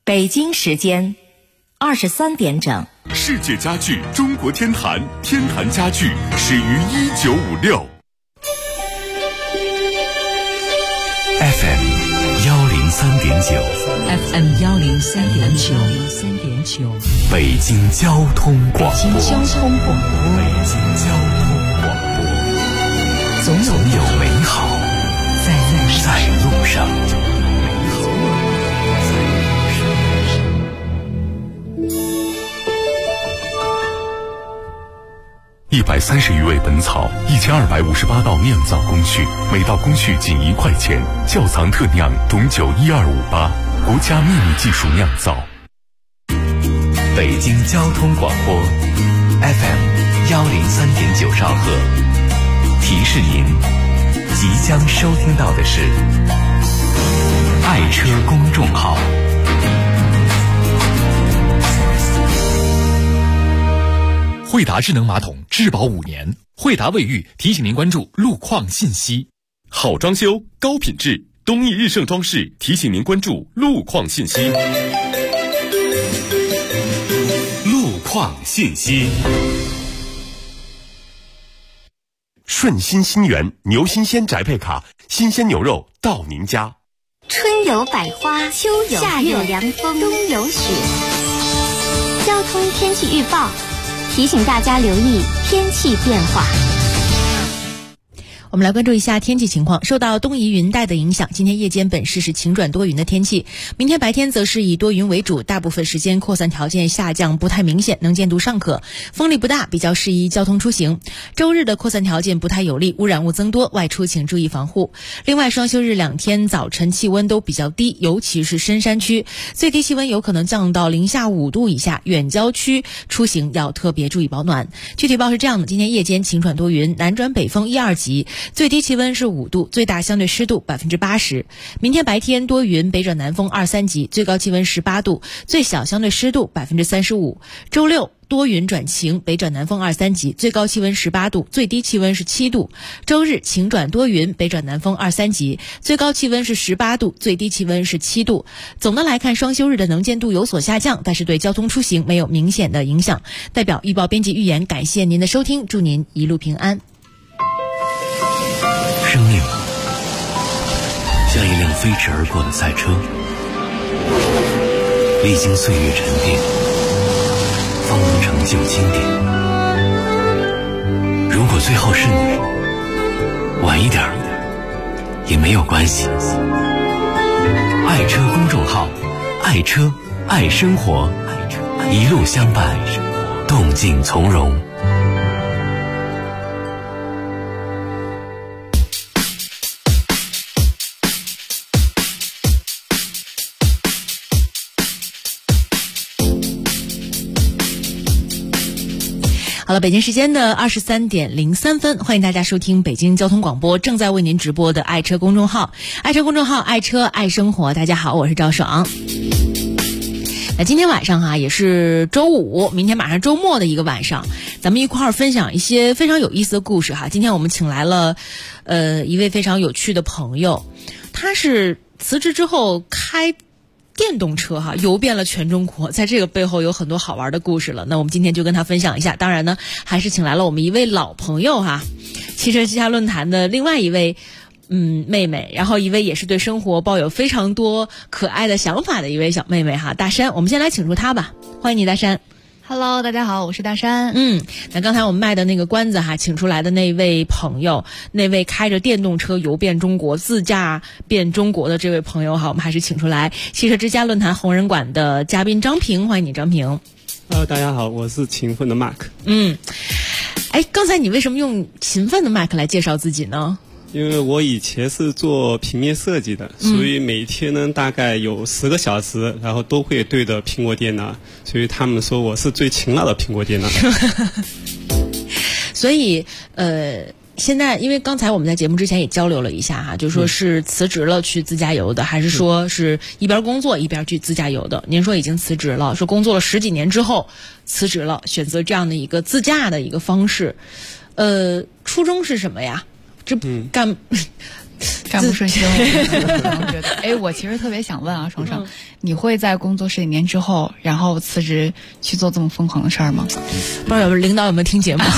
北京时间23点整。 世界家具中国天坛，天坛家具始于1956。 FM 103.9 FM 103.9 北京交通广播。 北京交通广播，总有美好在路上。 130余味本草，1258道酿造工序，每道工序仅1块钱。窖藏特酿董酒12588，国家秘密技术酿造。 北京交通广播 FM 103.9兆赫，提示您即将收听到的是爱车公众号。 惠达智能马桶质保5年，惠达卫浴提醒您关注路况信息。 好装修高品质，东义日盛装饰提醒您关注路况信息。路况信息。顺心新源牛新鲜宅配卡，新鲜牛肉到您家。 春有百花，秋有夏有凉风，冬有雪。交通天气预报提醒大家留意天气变化。 我们来关注一下天气情况。受到东移云带的影响，今天夜间本市是晴转多云的天气，明天白天则是以多云为主，大部分时间扩散条件下降不太明显，能见度尚可，风力不大，比较适宜交通出行。周日的扩散条件不太有利，污染物增多，外出请注意防护。另外，双休日2天早晨气温都比较低，尤其是深山区，最低气温有可能降到零下5度以下，远郊区出行要特别注意保暖。具体报是这样的：今天夜间晴转多云，南转北风1、2级，最低气温是5度，最大相对湿度80%。明天白天多云，北转南风2、3级，最高气温18度，最小相对湿度35%。周六多云转晴，北转南风2、3级，最高气温18度，最低气温是7度。周日晴转多云，北转南风2、3级，最高气温是18度，最低气温是7度。总的来看，双休日的能见度有所下降，但是对交通出行没有明显的影响。代表预报编辑预言，感谢您的收听，祝您一路平安。 生命像一辆飞驰而过的赛车，历经岁月沉淀，方能成就经典。如果最后是你，晚一点也没有关系。爱车公众号，爱车爱生活，一路相伴，动静从容。 好了，北京时间的23点03分，欢迎大家收听北京交通广播正在为您直播的爱车公众号，爱车公众号，爱车爱生活。大家好，我是赵爽。那今天晚上也是周五，明天马上周末的一个晚上，咱们一块儿分享一些非常有意思的故事哈。今天我们请来了一位非常有趣的朋友，他是辞职之后开电动车游遍了全中国，在这个背后有很多好玩的故事了。那我们今天就跟他分享一下，当然呢还是请来了我们一位老朋友汽车之家论坛的另外一位妹妹，然后一位也是对生活抱有非常多可爱的想法的一位小妹妹大山。我们先来请出她吧，欢迎你大山。 Hello， 大家好，我是大山。 那刚才我们卖的那个关子请出来的那位朋友，那位开着电动车游遍中国、自驾遍中国的这位朋友我们还是请出来汽车之家论坛红人馆的嘉宾张平，欢迎你张平。 大家好，我是勤奋的 Mark。 刚才你为什么用勤奋的 Mark 来介绍自己呢？ 因为我以前是做平面设计的，所以每天呢大概有10个小时，然后都会对着苹果电脑，所以他们说我是最勤劳的苹果电脑。 所以现在因为刚才我们在节目之前也交流了一下就说是辞职了去自驾游的，还是说是一边工作一边去自驾游的？您说已经辞职了，说工作了10几年之后辞职了，选择这样的一个自驾的一个方式，初衷是什么呀？这干不顺心，我觉得。我其实特别想问爽爽， 你会在工作10几年之后，然后辞职去做这么疯狂的事儿吗？ 不知道领导有没有听节目？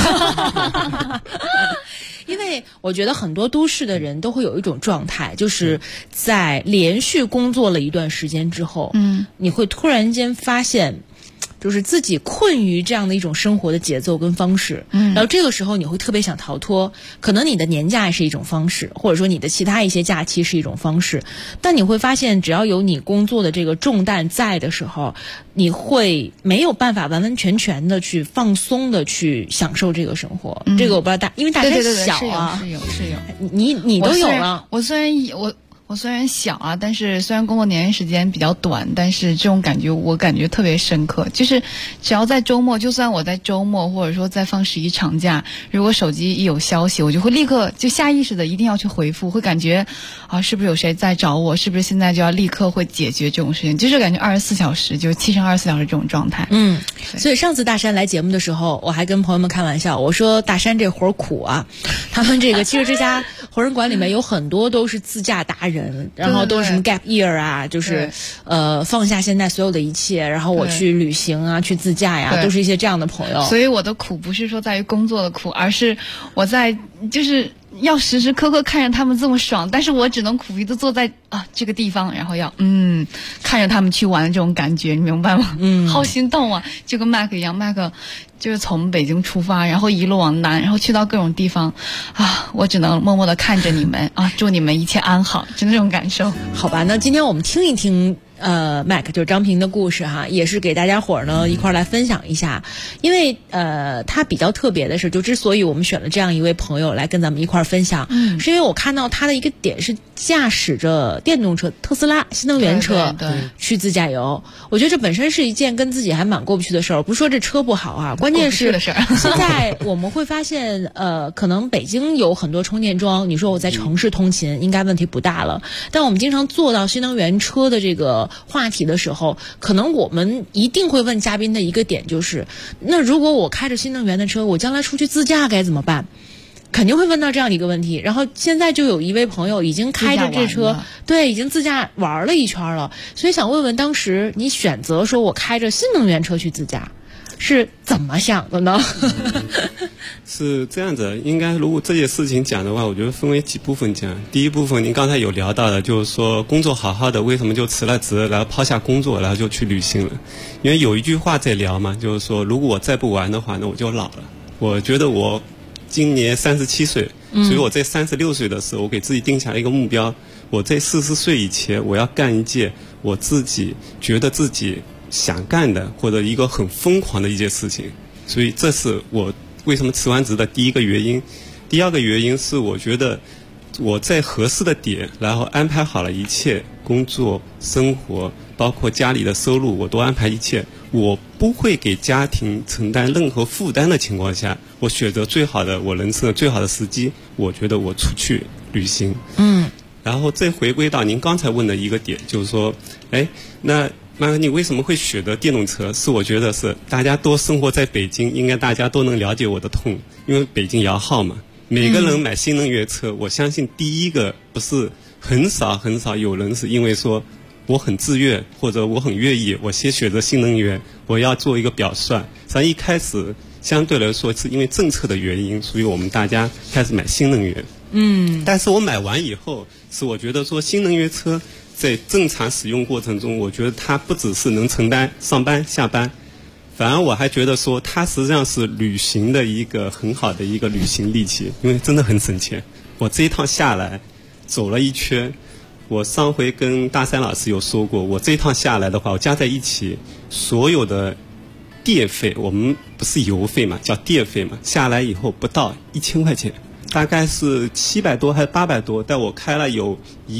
因为我觉得很多都市的人都会有一种状态，就是在连续工作了一段时间之后，你会突然间发现，就是自己困于这样的一种生活的节奏跟方式，然后这个时候你会特别想逃脱，可能你的年假是一种方式，或者说你的其他一些假期是一种方式，但你会发现只要有你工作的这个重担在的时候，你会没有办法完完全全的去放松的去享受这个生活。这个我不知道因为大家小啊， 是有， 你都有了。 我虽然小啊，但是虽然工作年限时间比较短，但是这种感觉我感觉特别深刻。就是只要在周末，就算我在周末或者说在放11长假，如果手机一有消息，我就会立刻就下意识的一定要去回复，会感觉啊是不是有谁在找我，是不是现在就要立刻会解决这种事情，就是感觉24小时就7乘24小时这种状态。 所以上次大山来节目的时候，我还跟朋友们开玩笑，我说大山这活儿苦啊，他们这个其实这家活人馆里面有很多都是自驾达人。然后都是什么 gap year 啊，就是放下现在所有的一切，然后我去旅行啊，去自驾呀，都是一些这样的朋友。 所以我的苦不是说在于工作的苦，而是我在就是要时时刻刻看着他们这么爽，但是我只能苦逼的坐在这个地方，然后要看着他们去玩的这种感觉，你明白吗？好心动啊！就跟 Mac 一样，Mac 就是从北京出发，然后一路往南，然后去到各种地方我只能默默的看着你们祝你们一切安好，就那种感受。 好吧，那今天我们听一听Mac 就是张平的故事哈，也是给大家伙儿呢一块儿来分享一下。因为他比较特别的是，就之所以我们选了这样一位朋友来跟咱们一块儿分享，是因为我看到他的一个点是驾驶着电动车特斯拉新能源车去自驾游。我觉得这本身是一件跟自己还蛮过不去的事儿，不是说这车不好啊，关键是现在我们会发现可能北京有很多充电桩，你说我在城市通勤应该问题不大了，但我们经常坐到新能源车的这个话题的时候，可能我们一定会问嘉宾的一个点就是，那如果我开着新能源的车，我将来出去自驾该怎么办？肯定会问到这样的一个问题。然后现在就有一位朋友已经开着这车，已经自驾玩了一圈了，所以想问问，当时你选择说我开着新能源车去自驾，是怎么想的呢？ 是这样子，应该如果这些事情讲的话，我觉得分为几部分讲。第一部分您刚才有聊到的，就是说工作好好的，为什么就辞了职，然后抛下工作，然后就去旅行了？因为有一句话在聊嘛，就是说如果我再不玩的话，那我就老了。我觉得我今年37岁，所以我在36岁的时候，我给自己定下了一个目标，我在40岁以前，我要干一件我自己觉得自己想干的，或者一个很疯狂的一件事情。所以这是我为什么辞完职的第一个原因。第二个原因是我觉得我在合适的点，然后安排好了一切，工作、生活，包括家里的收入，我都安排一切，我不会给家庭承担任何负担的情况下，我选择最好的我人生的最好的时机，我觉得我出去旅行。然后再回归到您刚才问的一个点，就是说那你为什么会选择电动车？是我觉得是大家都生活在北京，应该大家都能了解我的痛，因为北京摇号嘛，每个人买新能源车，我相信第一个不是很少有人是因为说我很自愿或者我很愿意，我先选择新能源，我要做一个表率。实际上一开始相对来说是因为政策的原因，所以我们大家开始买新能源。但是我买完以后，是我觉得说新能源车在正常使用过程中，我觉得它不只是能承担上班下班，反而我还觉得说它实际上是旅行的一个很好的一个旅行利器，因为真的很省钱。我这一趟下来走了一圈，我上回跟大山老师有说过，我这一趟下来的话，我加在一起所有的电费，我们不是油费嘛，叫电费嘛，下来以后不到1000块钱，大概是700多还是800多，但我开了有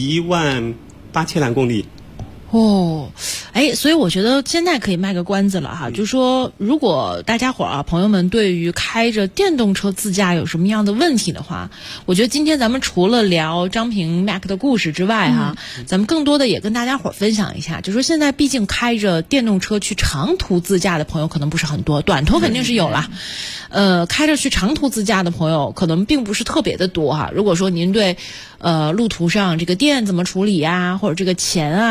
18000来公里。 所以我觉得现在可以卖个关子了哈，就说如果大家伙儿朋友们对于开着电动车自驾有什么样的问题的话，我觉得今天咱们除了聊张平 Mac 的故事之外哈，咱们更多的也跟大家伙儿分享一下，就说现在毕竟开着电动车去长途自驾的朋友可能不是很多，短途肯定是有啦。开着去长途自驾的朋友可能并不是特别的多哈。如果说您对路途上这个电怎么处理呀，或者这个钱啊，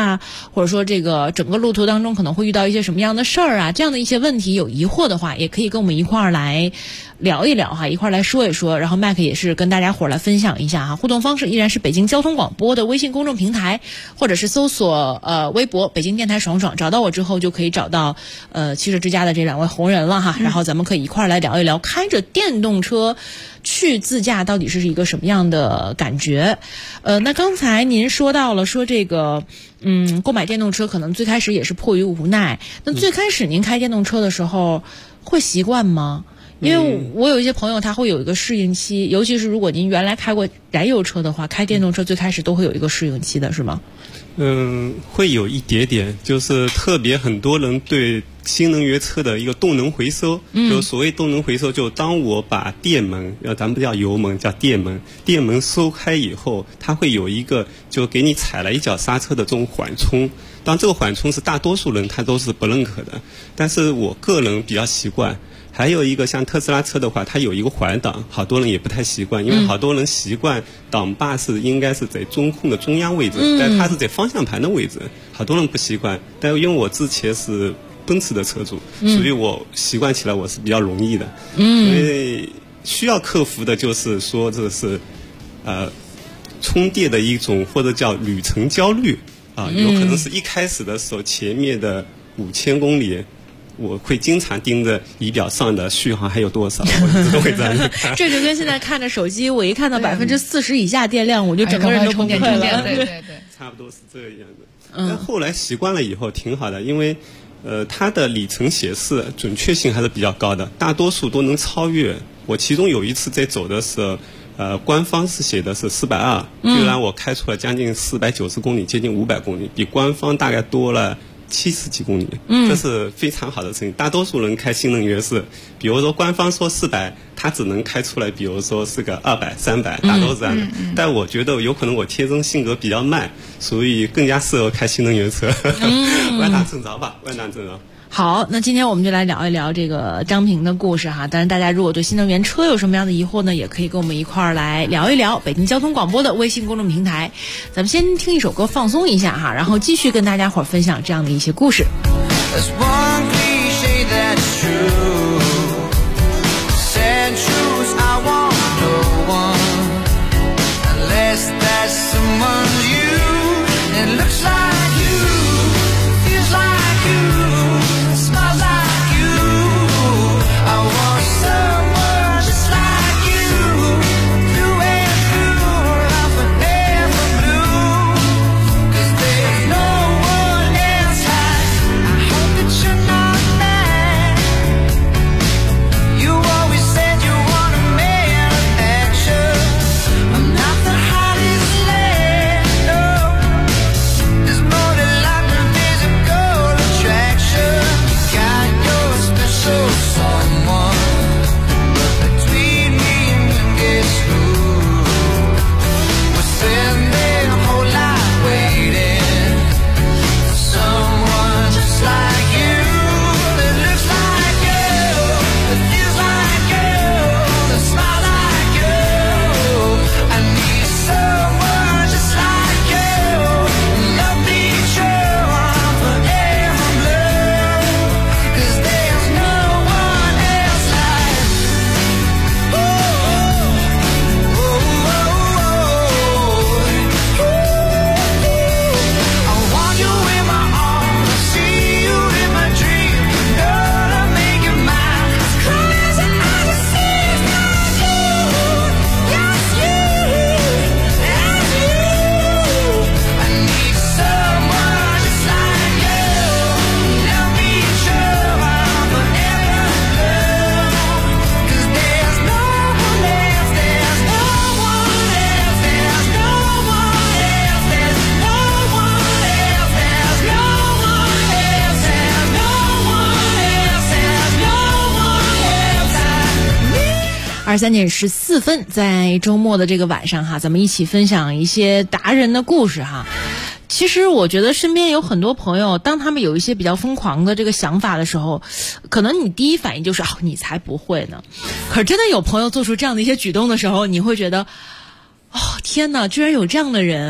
或者说这个整个路途当中可能会遇到一些什么样的事儿啊，这样的一些问题有疑惑的话，也可以跟我们一块儿来聊一聊哈，一块儿来说一说。然后麦克也是跟大家伙儿来分享一下哈，互动方式依然是北京交通广播的微信公众平台，或者是搜索微博北京电台爽爽，找到我之后就可以找到汽车之家的这2位红人了哈。然后咱们可以一块儿来聊一聊开着电动车去自驾到底是一个什么样的感觉。那刚才您说到了说这个购买电动车可能最开始也是迫于无奈，那最开始您开电动车的时候会习惯吗？因为我有一些朋友他会有一个适应期，尤其是如果您原来开过燃油车的话，开电动车最开始都会有一个适应期的，是吗？ 会有一点点，就是特别很多人对新能源车的一个动能回收，就所谓动能回收，就当我把电门，咱们不叫油门，叫电门收开以后，它会有一个就给你踩了一脚刹车的这种缓冲。当然这个缓冲是大多数人他都是不认可的，但是我个人比较习惯。还有一个像特斯拉车的话，它有一个环挡，好多人也不太习惯，因为好多人习惯挡把是应该是在中控的中央位置，但它是在方向盘的位置，好多人不习惯。但因为我之前是奔驰的车主，所以我习惯起来我是比较容易的。所以需要克服的就是说这是充电的一种或者叫旅程焦虑啊，有可能是一开始的时候前面的5000公里。我会经常盯着仪表上的续航还有多少，我都会这样看。 这就跟现在看着手机，我一看到40%以下电量，我就整个人都崩溃了。 对， 差不多是这样的。但后来习惯了以后挺好的，因为它的里程显示准确性还是比较高的，大多数都能超越。我其中有一次在走的时候，官方是写的是420，居然我开出了将近490公里，接近500公里，比官方大概多了70几公里，这是非常好的事情。大多数人开新能源是，比如说官方说400，他只能开出来，比如说是个200、300，大都是这样的。但我觉得有可能我天生性格比较慢，所以更加适合开新能源车。万大正着吧，万大正着。 好，那今天我们就来聊一聊这个张平的故事哈。当然，大家如果对新能源车有什么样的疑惑呢，也可以跟我们一块儿来聊一聊。北京交通广播的微信公众平台，咱们先听一首歌放松一下哈，然后继续跟大家伙儿分享这样的一些故事。23点14分，在周末的这个晚上哈，咱们一起分享一些达人的故事哈。其实我觉得身边有很多朋友，当他们有一些比较疯狂的这个想法的时候，可能你第一反应就是你才不会呢。可是真的有朋友做出这样的一些举动的时候，你会觉得天哪，居然有这样的人，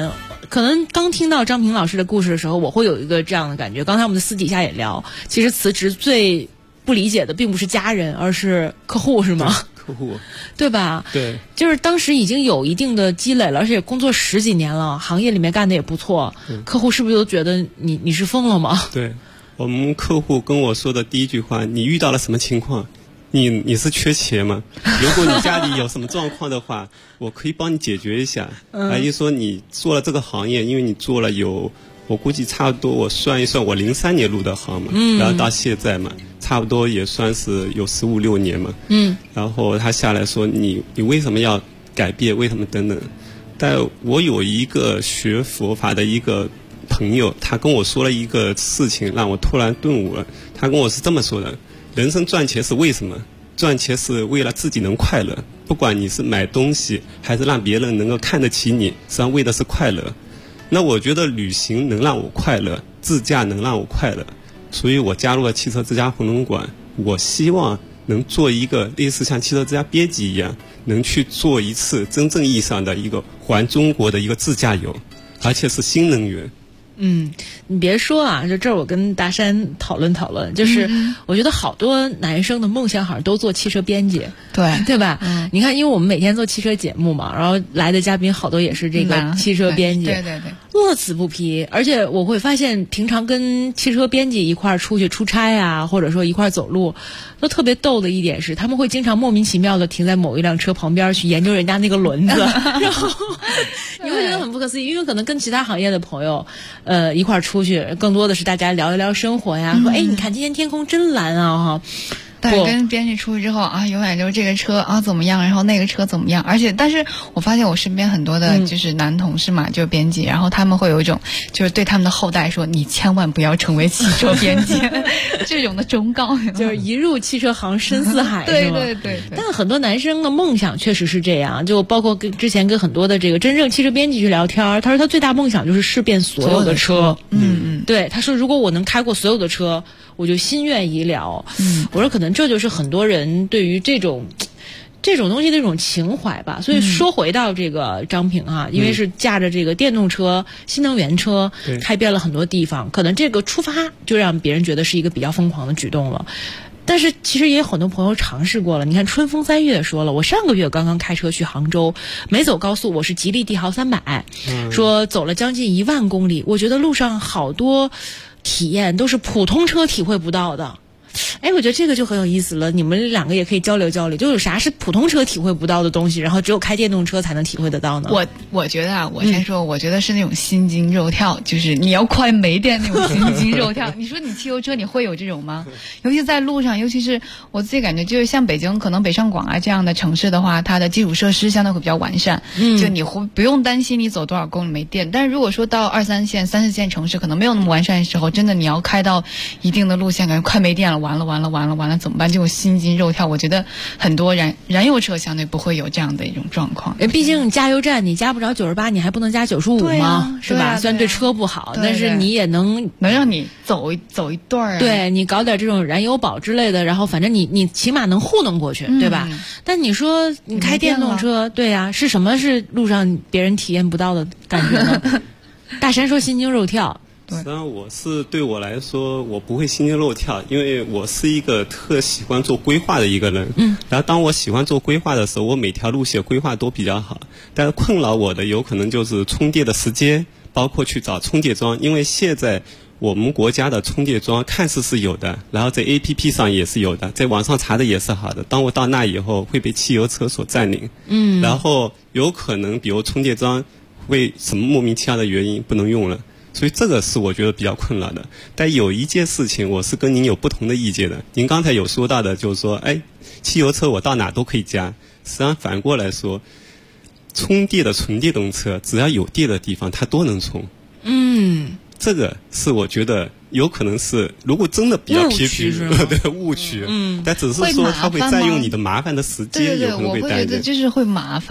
可能刚听到张平老师的故事的时候，我会有一个这样的感觉。刚才我们私底下也聊，其实辞职最不理解的并不是家人，而是客户，是吗？ 客户， 对吧？ 对， 就是当时已经有一定的积累了，而且工作10几年了，行业里面干的也不错，客户是不是都觉得你是疯了吗？ 对，我们客户跟我说的第一句话，你遇到了什么情况？你是缺钱吗？如果你家里有什么状况的话，我可以帮你解决一下。就说你做了这个行业，因为你做了我估计差不多，我算一算，我03年入的行嘛，然后到现在嘛，差不多也算是有15、16年嘛。然后他下来说你为什么要改变？为什么等等？但我有一个学佛法的一个朋友，他跟我说了一个事情，让我突然顿悟了。他跟我是这么说的：人生赚钱是为什么？赚钱是为了自己能快乐。不管你是买东西，还是让别人能够看得起你，实际上为的是快乐。那我觉得旅行能让我快乐，自驾能让我快乐，所以我加入了汽车之家红龙馆。我希望能做一个类似像汽车之家编辑一样，能去做一次真正意义上的一个环中国的一个自驾游，而且是新能源。 你别说啊，就这儿我跟大山讨论讨论，就是我觉得好多男生的梦想好像都做汽车编辑，对吧？你看，因为我们每天做汽车节目嘛，然后来的嘉宾好多也是这个汽车编辑， 对， 乐此不疲。而且我会发现，平常跟汽车编辑一块儿出去出差啊，或者说一块儿走路，都特别逗的一点是，他们会经常莫名其妙的停在某一辆车旁边去研究人家那个轮子，然后你会觉得很不可思议，因为可能跟其他行业的朋友一块儿出去，更多的是大家聊一聊生活呀，说你看今天天空真蓝啊哈。 但是跟编辑出去之后啊，永远就是这个车啊怎么样，然后那个车怎么样，但是我发现我身边很多的就是男同事嘛，就是编辑，然后他们会有一种就是对他们的后代说，你千万不要成为汽车编辑这种的忠告， 就是一入汽车行深似海， 对。 但很多男生的梦想确实是这样，就包括之前跟很多的这个真正汽车编辑去聊天，他说他最大梦想就是试遍所有的车。对，他说如果我能开过所有的车，我就心愿已了。我说可能这就是很多人对于这种东西的一种情怀吧。所以说回到这个张平哈，因为是驾着这个电动车、新能源车开遍了很多地方，可能这个出发就让别人觉得是一个比较疯狂的举动了。但是其实也有很多朋友尝试过了，你看春风3月说了，我上个月刚刚开车去杭州，没走高速，我是吉利帝豪300，说走了将近1万公里，我觉得路上好多体验都是普通车体会不到的。我觉得这个就很有意思了，你们两个也可以交流交流，就有啥是普通车体会不到的东西，然后只有开电动车才能体会得到呢？ 我觉得啊，我先说，我觉得是那种心惊肉跳，就是你要快没电那种心惊肉跳。你说你汽油车你会有这种吗？尤其在路上，尤其是我自己感觉，就是像北京可能北上广啊这样的城市的话，它的基础设施相对会比较完善，就你不用担心你走多少公里没电。但是如果说到2、3线、3、4线城市可能没有那么完善的时候，真的你要开到一定的路线，感觉快没电了，完了怎么办？这种心惊肉跳，我觉得很多燃油车相对不会有这样的一种状况。 毕竟加油站你加不着98，你还不能加95吗？是吧？虽然对车不好，但是你也能让你走一段。 对，你搞点这种燃油宝之类的，然后反正你起码能糊弄过去，对吧？但你说你开电动车，对呀，是什么是路上别人体验不到的感觉呢？大山说心惊肉跳。 实际上对我来说，我不会心惊肉跳，因为我是一个特喜欢做规划的一个人。然后当我喜欢做规划的时候，我每条路线规划都比较好。但是困扰我的有可能就是充电的时间，包括去找充电桩，因为现在我们国家的充电桩看似是有的，然后在 APP 上也是有的，在网上查的也是好的。当我到那以后，会被汽油车所占领。然后有可能比如充电桩为什么莫名其妙的原因不能用了。所以这个是我觉得比较困扰的。但有一件事情我是跟您有不同的意见的。您刚才有说到的就是说，汽油车我到哪都可以加。实际上反过来说，充电的纯电动车只要有电的地方它都能充。这个是我觉得有可能是，如果真的比较偏僻，对误区，但只是说它会占用你的麻烦的时间，有可能我会觉得就是会麻烦。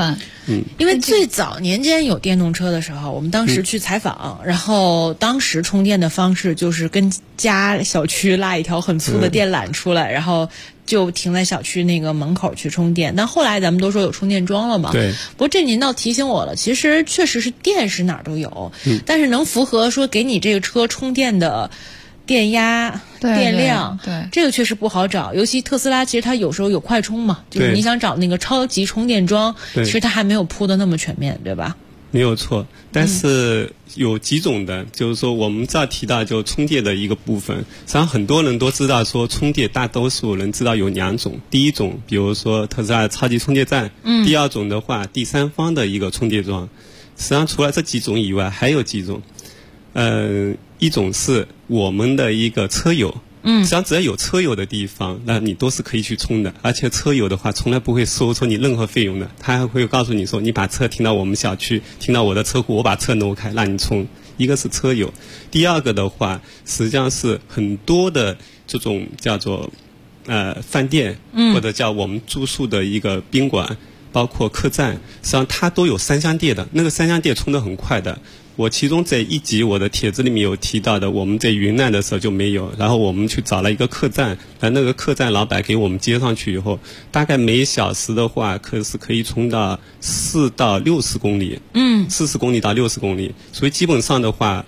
因为最早年间有电动车的时候，我们当时去采访，然后当时充电的方式就是跟家小区拉一条很粗的电缆出来，然后就停在小区那个门口去充电。但后来咱们都说有充电桩了嘛， 对。 不过这您倒提醒我了，其实确实是电是哪儿都有，但是能符合说给你这个车充电的电压、电量， 对， 这个确实不好找。尤其特斯拉，其实它有时候有快充嘛，就是你想找那个超级充电桩，其实它还没有铺的那么全面，对吧？ 没有错，但是有几种的，就是说我们这儿提到就充电的一个部分，实际上很多人都知道说充电，大多数人知道有2种，第一种比如说特斯拉的超级充电站，第二种的话第三方的一个充电桩。实际上除了这几种以外，还有几种，一种是我们的一个车友。实际上只要有车友的地方，那你都是可以去充的，而且车友的话从来不会收你任何费用的，他还会告诉你说你把车停到我们小区，停到我的车库，我把车挪开让你充。一个是车友，第二个的话实际上是很多的这种叫做饭店，或者叫我们住宿的一个宾馆，包括客栈，实际上它都有3相电的，那个3相电充得很快的。我其中在一集我的帖子里面有提到的，我们在云南的时候就没有，然后我们去找了一个客栈，那个客栈老板给我们接上去以后，大概每小时的话可以充到4到60公里，40公里到60公里，所以基本上的话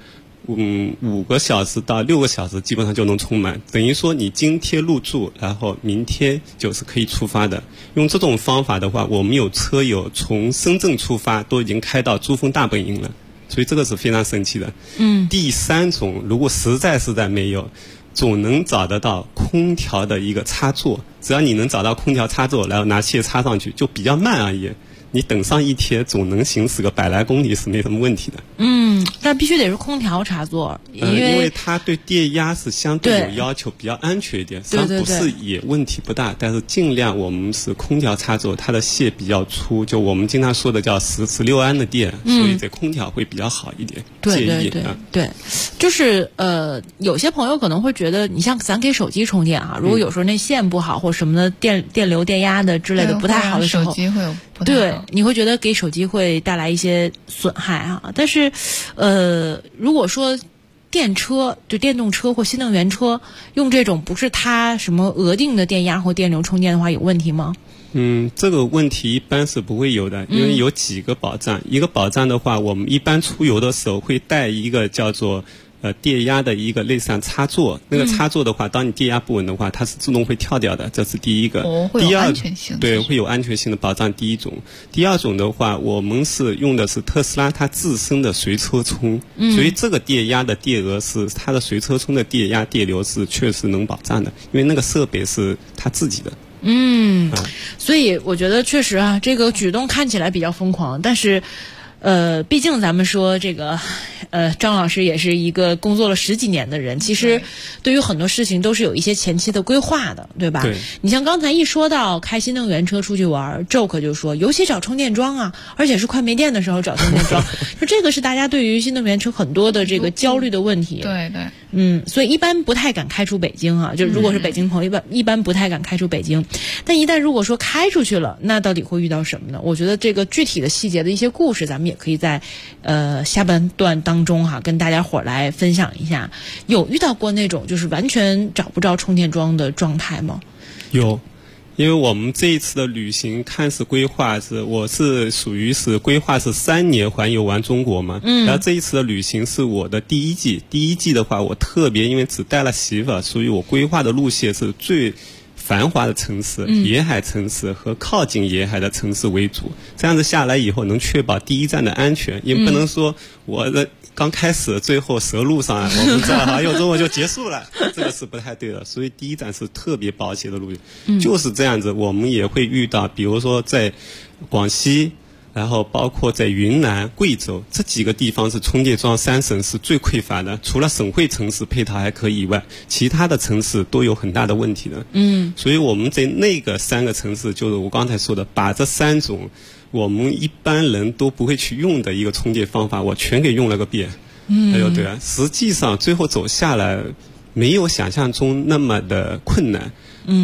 5个小时到6个小时基本上就能充满，等于说你今天入住，然后明天就是可以出发的。用这种方法的话，我们有车友从深圳出发都已经开到珠峰大本营了，所以这个是非常神奇的。第3种，如果实在没有，总能找得到空调的一个插座，只要你能找到空调插座，然后拿线插上去，就比较慢而已。你等上一天，总能行驶个100来公里是没什么问题的。 但必须得是空调插座，因为它对电压是相对有要求，比较安全一点。实际上不是也问题不大，但是尽量我们是空调插座，它的线比较粗，就我们经常说的叫16安的电，所以这空调会比较好一点。 对，就是有些朋友可能会觉得，你像咱给手机充电啊，如果有时候那线不好或什么的电流、电压的之类的不太好的时候， 手机会有不太好。 对，你会觉得给手机会带来一些损害啊。但是如果说电车就电动车或新能源车用这种不是它什么额定的电压或电流充电的话，有问题吗？ 这个问题一般是不会有的，因为有几个保障。一个保障的话，我们一般出游的时候会带一个叫做电压的一个类似像插座，那个插座的话，当你电压不稳的话，它是自动会跳掉的，这是第一个。 会有安全性。 对，会有安全性的保障。第一种，第二种的话，我们是用的是特斯拉它自身的随车充，所以这个电压的电额是它的随车充的电压电流是确实能保障的，因为那个设备是它自己的。 所以我觉得确实啊，这个举动看起来比较疯狂，但是毕竟咱们说这个张老师也是一个工作了10几年的人，其实对于很多事情都是有一些前期的规划的，对吧？ 对。 你像刚才一说到开新能源车出去玩 ，Joke 就说，尤其找充电桩啊，而且是快没电的时候找充电桩，就这个是大家对于新能源车很多的这个焦虑的问题。 对。 所以一般不太敢开出北京啊，就如果是北京朋友，一般不太敢开出北京。但一旦如果说开出去了，那到底会遇到什么呢？我觉得这个具体的细节的一些故事，咱们也可以在下半段当中跟大家伙来分享一下。有遇到过那种就是完全找不着充电桩的状态吗？ 有。因为我们这一次的旅行看似规划我是属于是规划是3年环游完中国嘛，然后这一次的旅行是我的第一季的话，我特别因为只带了媳妇，所以我规划的路线是最繁华的城市、沿海城市和靠近沿海的城市为主，这样子下来以后能确保第一站的安全，也不能说我的刚开始最后折路上我们这环游中国就结束了，这个是不太对的。所以第一站是特别保险的路线，就是这样子。我们也会遇到，比如说在广西，然后包括在云南、贵州这几个地方是充电桩3省是最匮乏的，除了省会城市配套还可以以外，其他的城市都有很大的问题的。所以我们在那个3个城市，就是我刚才说的，把这3种我们一般人都不会去用的一个充电方法，我全给用了个遍。对啊，实际上最后走下来没有想象中那么的困难。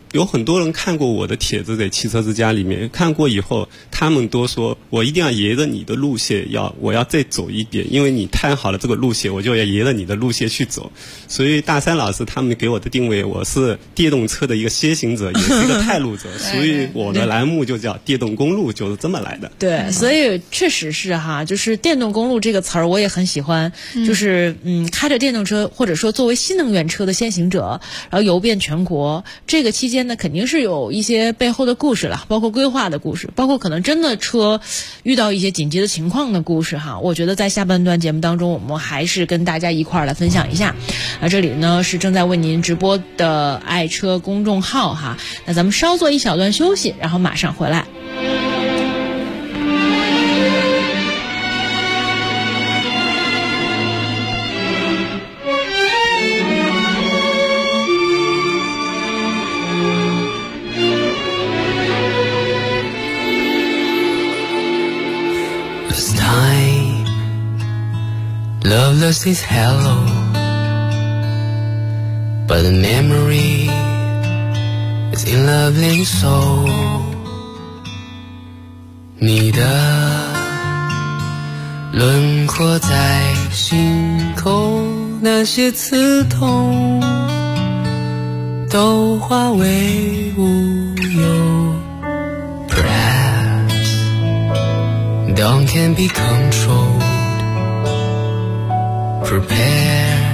有很多人看过我的帖子，在汽车之家里面看过以后，他们都说我一定要沿着你的路线我要再走一点，因为你探好了这个路线，我就要沿着你的路线去走。所以大山老师他们给我的定位，我是电动车的一个先行者，也是一个探路者，所以我的栏目就叫电动公路，就是这么来的。 对，所以确实是哈，就是电动公路这个词儿我也很喜欢，就是开着电动车或者说作为新能源车的先行者，然后游遍全国，这个期间呢肯定是有一些背后的故事了，包括规划的故事，包括可能真的车遇到一些紧急的情况的故事哈。我觉得在下半段节目当中，我们还是跟大家一块儿来分享一下。这里呢是正在为您直播的爱车公众号哈，那咱们稍作一小段休息，然后马上回来。 Loveless is hello, but the memory is in lovely soul. 你的轮廓在心口，那些刺痛都化为乌有。Perhaps dawn can be controlled.Prepare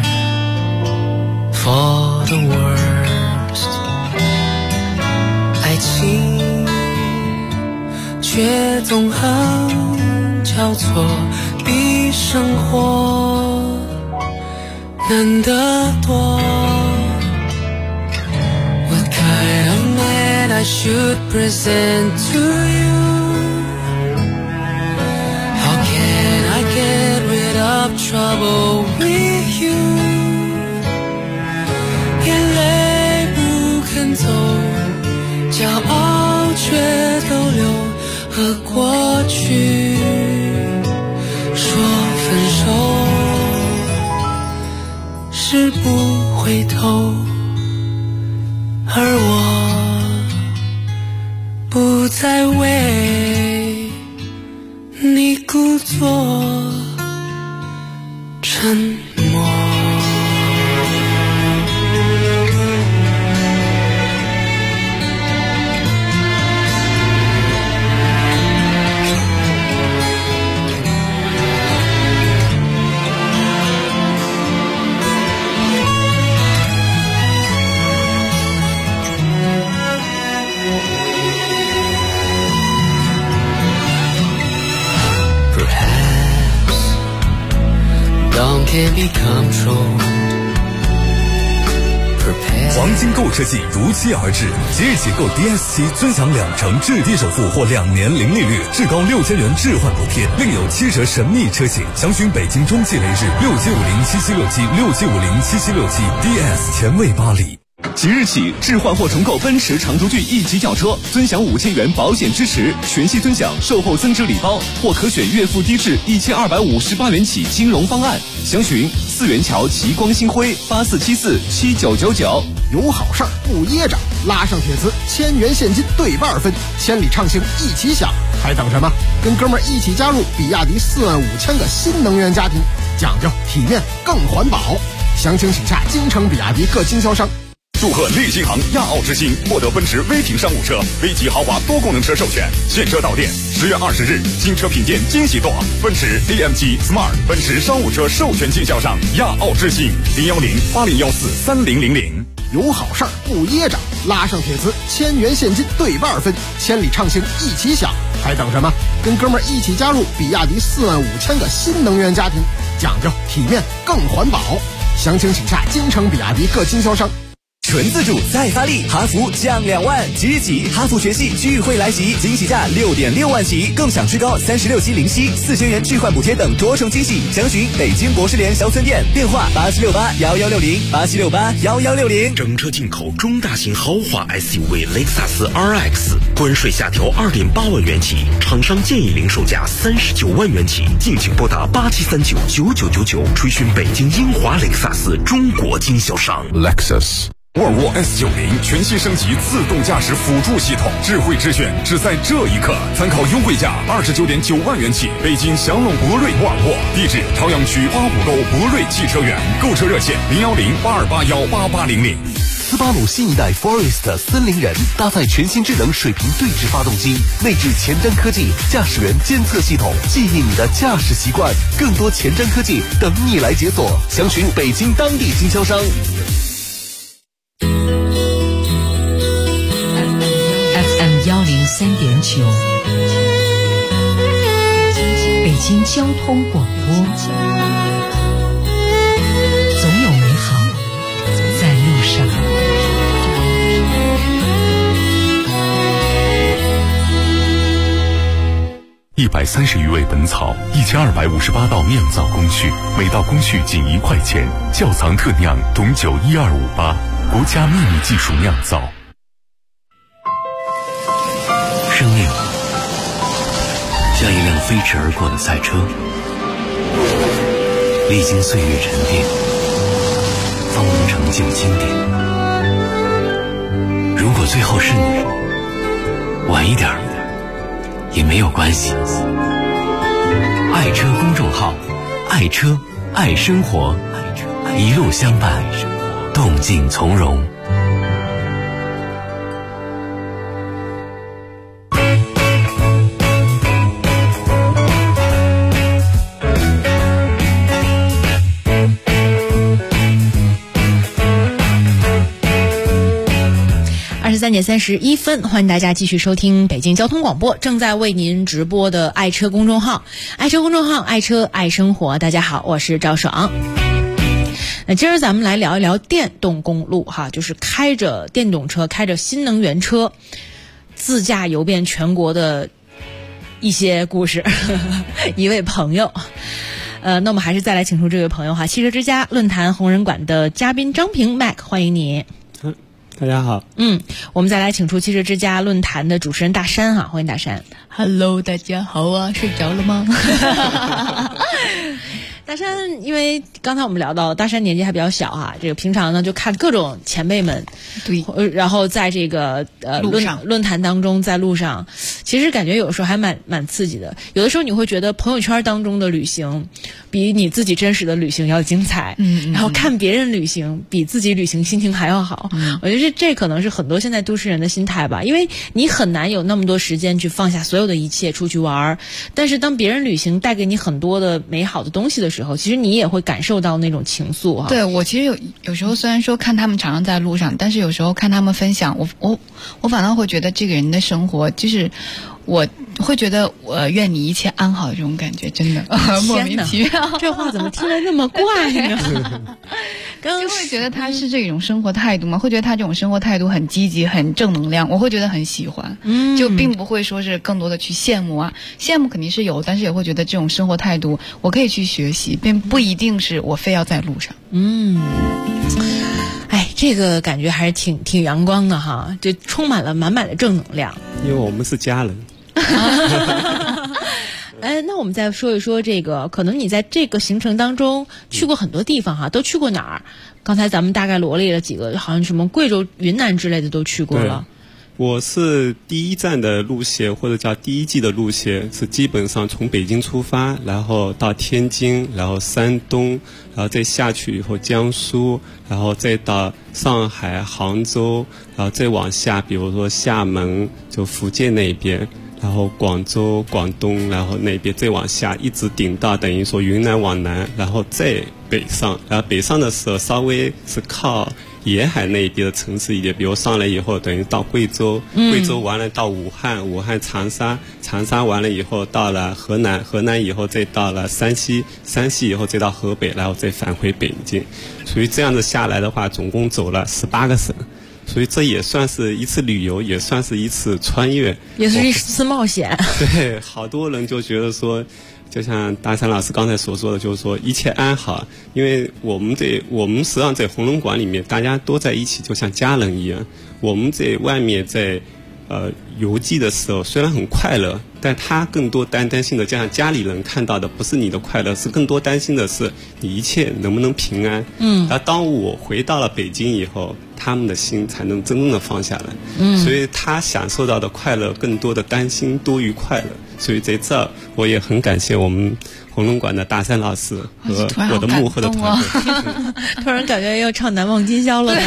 for the worst， 爱情却总很交错，比生活难得多。What kind of man I should present to you? How can I get rid of trouble with you? 眼泪不肯走，骄傲却逗留，和过去说分手，是不回头，而我不再为你故作沉默。 黄金购车季如期而至，即日起购 DS7尊享2%至低首付或2年零利率，至高6000元置换补贴，另有7折神秘车型。详询北京中汽雷士675077676767 DS 前卫巴黎。 即日起，置换或重购奔驰长途骏1级轿车，尊享5000元保险支持，全系尊享售后增值礼包，或可选月付低至1258元起金融方案。详询四元桥齐光星辉84747999。 有好事儿不噎着，拉上帖子，1000元现金对半分，千里畅行一起享，还等什么？跟哥们儿一起加入比亚迪45000个新能源家庭，讲究体面更环保。详情请洽京城比亚迪各经销商。 祝贺利星行亚奥之星获得奔驰威霆商务车、V 级豪华多功能车授权，现车到店。10月20日，新车品鉴惊喜多，奔驰 AMG Smart 奔驰商务车授权经销商亚奥之星，01080143000。 有好事儿不噎着，拉上帖子，1000元现金对半分，千里畅行一起享，还等什么？跟哥们儿一起加入比亚迪45000个新能源家庭，讲究体面更环保。详情请洽京城比亚迪各经销商。 纯自主再发力，哈弗降2万，即日起哈弗全系聚会来袭，惊喜价6.6万起，更享最高36期零息、4000元置换补贴等多重惊喜。详询北京博士联销村店，电话87681160，87681160。 整车进口中大型豪华 SUV 雷克萨斯 RX， 关税下调2.8万元起，厂商建议零售价39万元起，敬请拨打87399999，垂询北京英华雷克萨斯中国经销商。 Lexus 沃尔沃 S90 全新升级自动驾驶辅助系统，智慧之选只在这一刻。参考优惠价29.9万元起，北京祥龙博瑞沃尔沃，地址朝阳区8五沟博瑞汽车园，购车热线01082818800。 斯巴鲁新一代 Forest 森林人搭载全新智能水平对置发动机，内置前瞻科技驾驶员监测系统，记忆你的驾驶习惯。更多前瞻科技等你来解锁，详询北京当地经销商。 103.9，北京交通广播，总有美好在路上。 130余味本草，1258道酿造工序，每道工序仅1块钱。窖藏特酿董酒1258，国家秘密技术酿造。 生命像一辆飞驰而过的赛车，历经岁月沉淀，方能成就经典。如果最后是你，晚一点也没有关系。爱车公众号，爱车爱生活，一路相伴，动静从容。 23点31分，欢迎大家继续收听北京交通广播，正在为您直播的爱车公众号，爱车公众号，爱车爱生活。大家好，我是赵爽。那今儿咱们来聊一聊电动公路哈，就是开着电动车，开着新能源车，自驾游遍全国的一些故事。一位朋友。那我们还是再来请出这位朋友哈，汽车之家论坛红人馆的嘉宾张平 Mac， 欢迎你。 大家好。 我们再来请出汽车之家论坛的主持人大山哈，欢迎大山。 Hello， 大家好啊，睡着了吗？ 大山，因为刚才我们聊到大山年纪还比较小哈，这个平常呢就看各种前辈们， 对， 然后在这个论坛当中，在路上，其实感觉有时候还蛮刺激的。有的时候你会觉得朋友圈当中的旅行比你自己真实的旅行要精彩，然后看别人旅行比自己旅行心情还要好。我觉得这可能是很多现在都市人的心态吧，因为你很难有那么多时间去放下所有的一切出去玩，但是当别人旅行带给你很多的美好的东西的时候，其实你也会感受到那种情愫哈。 对，我其实有时候虽然说看他们常常在路上，但是有时候看他们分享，我反倒会觉得这个人的生活，就是我会觉得我愿你一切安好的这种感觉，真的莫名其妙。 这话怎么听着那么怪呢？ 就会觉得他是这种生活态度嘛，会觉得他这种生活态度很积极很正能量，我会觉得很喜欢。就并不会说是更多的去羡慕啊，羡慕肯定是有，但是也会觉得这种生活态度我可以去学习，并不一定是我非要在路上。 这个感觉还是挺阳光的哈，就充满了满满的正能量。 因为我们是家人。 那我们再说一说这个，可能你在这个行程当中去过很多地方哈，都去过哪儿？刚才咱们大概罗列了几个，好像什么贵州、云南之类的都去过了。 我是第一站的路线，或者叫第一季的路线，是基本上从北京出发，然后到天津，然后山东，然后再下去以后江苏，然后再到上海、杭州，然后再往下，比如说厦门，就福建那边，然后广州、广东，然后那边再往下，一直顶到等于说云南往南，然后再北上，然后北上的时候稍微是靠沿海那一边的城市一点，比如上来以后等于到贵州，贵州完了到武汉，武汉长沙，长沙完了以后到了河南，河南以后再到了山西，山西以后再到河北，然后再返回北京。所以这样子下来的话，总共走了18个省。所以这也算是一次旅游，也算是一次穿越， 也是一次冒险。 对，好多人就觉得说，就像大山老师刚才所说的，就是说一切安好。因为我们实际上在红龙馆里面，大家都在一起，就像家人一样。我们在外面在邮寄的时候，虽然很快乐，但他更多担心的，就像家里人看到的不是你的快乐，是更多担心的是你一切能不能平安。而当我回到了北京以后，他们的心才能真正的放下来。所以他享受到的快乐，更多的担心多于快乐。所以在这儿，我也很感谢我们红龙馆的大山老师和我的幕后的团队。 突然感觉要唱《难忘今宵》了。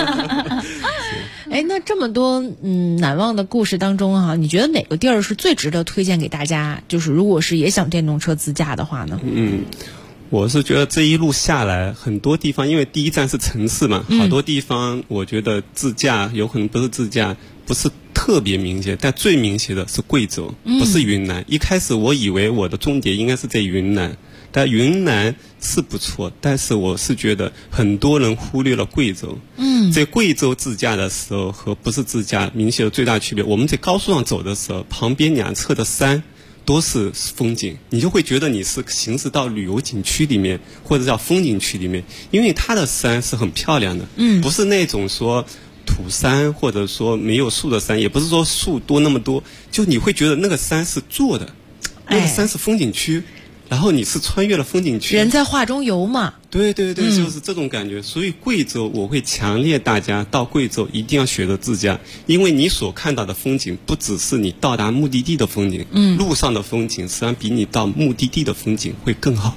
哎，那这么多难忘的故事当中哈，你觉得哪个地儿是最值得推荐给大家？就是如果是也想电动车自驾的话呢？ 我是觉得这一路下来，很多地方，因为第一站是城市嘛，好多地方我觉得自驾有可能不是自驾，不是特别明显，但最明显的是贵州，不是云南。一开始我以为我的终点应该是在云南，但云南是不错，但是我是觉得很多人忽略了贵州。在贵州自驾的时候和不是自驾明显的最大区别，我们在高速上走的时候，旁边两侧的山都是风景，你就会觉得你是行驶到旅游景区里面，或者叫风景区里面，因为它的山是很漂亮的，不是那种说土山或者说没有树的山，也不是说树多那么多，就你会觉得那个山是做的，那个山是风景区，然后你是穿越了风景区， 人在画中游嘛。 对，就是这种感觉。所以贵州我会强烈大家到贵州一定要学着自驾，因为你所看到的风景不只是你到达目的地的风景，路上的风景实际上比你到目的地的风景会更好。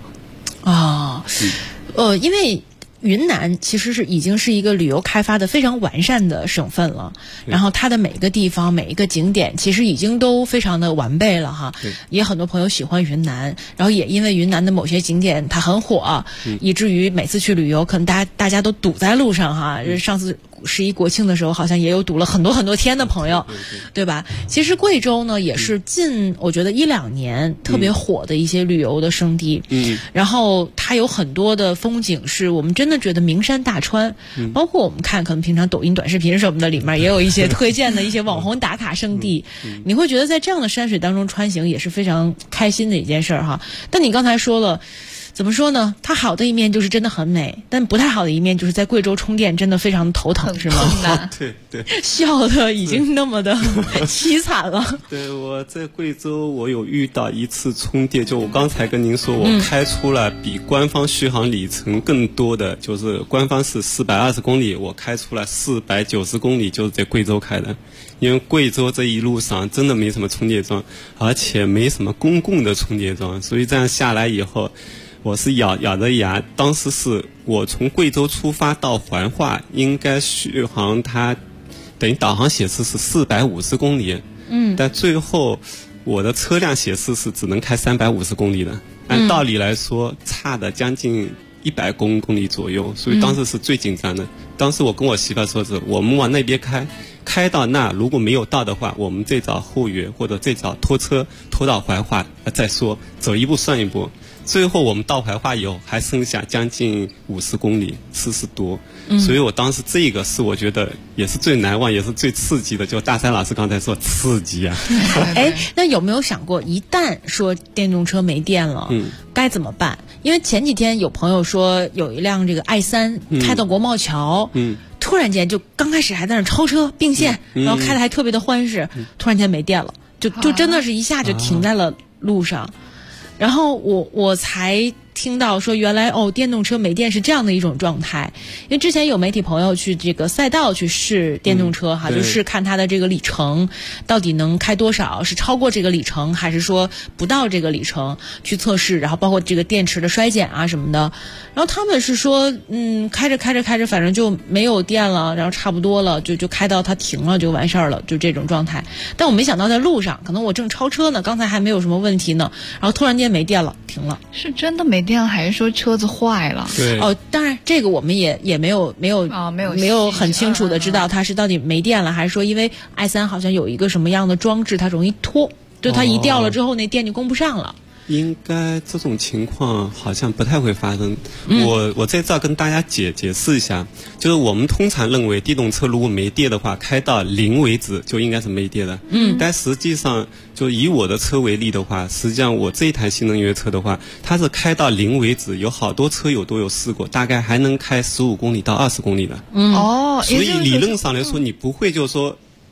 因为云南其实已经是一个旅游开发的非常完善的省份了，然后它的每一个地方每一个景点其实已经都非常的完备了哈。也很多朋友喜欢云南，然后也因为云南的某些景点它很火，以至于每次去旅游可能大家都堵在路上哈。上次11国庆的时候好像也有堵了很多天的朋友，对吧？其实贵州呢也是近我觉得1-2年特别火的一些旅游的胜地，然后它有很多的风景是我们真的觉得名山大川，包括我们看可能平常抖音短视频什么的里面也有一些推荐的一些网红打卡胜地，你会觉得在这样的山水当中穿行也是非常开心的一件事哈。但你刚才说了，怎么说呢？它好的一面就是真的很美，但不太好的一面就是在贵州充电真的非常头疼，是吗？ 对， 笑的已经那么的凄惨了。 对，我在贵州我有遇到一次充电，就我刚才跟您说，我开出了比官方续航里程更多的，就是官方是420公里，我开出了490公里，就是在贵州开的。因为贵州这一路上真的没什么充电桩，而且没什么公共的充电桩，所以这样下来以后，我是咬着牙，当时是我从贵州出发到怀化，应该续航它等于导航显示是450公里，但最后我的车辆显示是只能开350公里的，按道理来说差的将近100公里左右，所以当时是最紧张的。当时我跟我媳妇说是，我们往那边开到那，如果没有到的话，我们再找后援或者再找拖车拖到怀化再说，走一步算一步。最后我们到怀化以后还剩下将近50公里，40多，所以我当时这个是我觉得也是最难忘也是最刺激的，就大山老师刚才说刺激啊。 那有没有想过一旦说电动车没电了，该怎么办？因为前几天有朋友说有一辆这个i3开到国贸桥，突然间就刚开始还在那超车并线，然后开的还特别的欢实，突然间没电了，就真的是一下就停在了路上。然后我才听到说原来电动车没电是这样的一种状态，因为之前有媒体朋友去这个赛道去试电动车哈，就是看它的这个里程到底能开多少，是超过这个里程还是说不到这个里程去测试，然后包括这个电池的衰减啊什么的。然后他们是说开着反正就没有电了，然后差不多了就开到它停了就完事儿了，就这种状态。但我没想到在路上，可能我正超车呢，刚才还没有什么问题呢，然后突然间没电了，停了。 是真的没电还是说车子坏了？ 对当然这个我们也没有很清楚的知道它是到底没电了，还是说因为i3好像有一个什么样的装置它容易脱，就它一掉了之后那电就供不上了。 应该这种情况好像不太会发生。我在这儿跟大家解释一下，就是我们通常认为电动车如果没电的话，开到0为止就应该是没电的。但实际上就以我的车为例的话，实际上我这一台新能源车的话，它是开到0为止，有好多车友都有试过，大概还能开15公里到20公里的。 所以理论上来说，你不会就是说